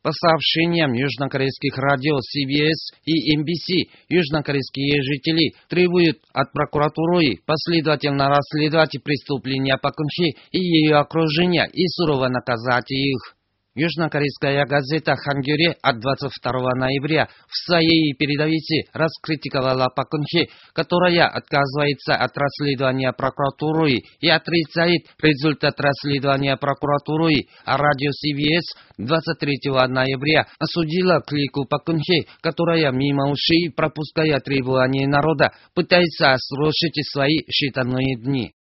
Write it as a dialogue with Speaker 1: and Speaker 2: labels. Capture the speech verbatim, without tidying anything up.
Speaker 1: По сообщениям южнокорейских радио си би эс и эм би си, южнокорейские жители требуют от прокуратуры последовательно расследовать преступления Пак Кын Хе и ее окружения и сурово наказать их. Южнокорейская газета «Хангёле» от двадцать второго ноября в своей передовице раскритиковала Пак Кын Хе, которая отказывается от расследования прокуратуры и отрицает результат расследования прокуратуры, а радио си би эс двадцать третьего ноября осудила клику Пак Кын Хе, которая мимо ушей, пропуская требования народа, пытается срочить свои считанные дни.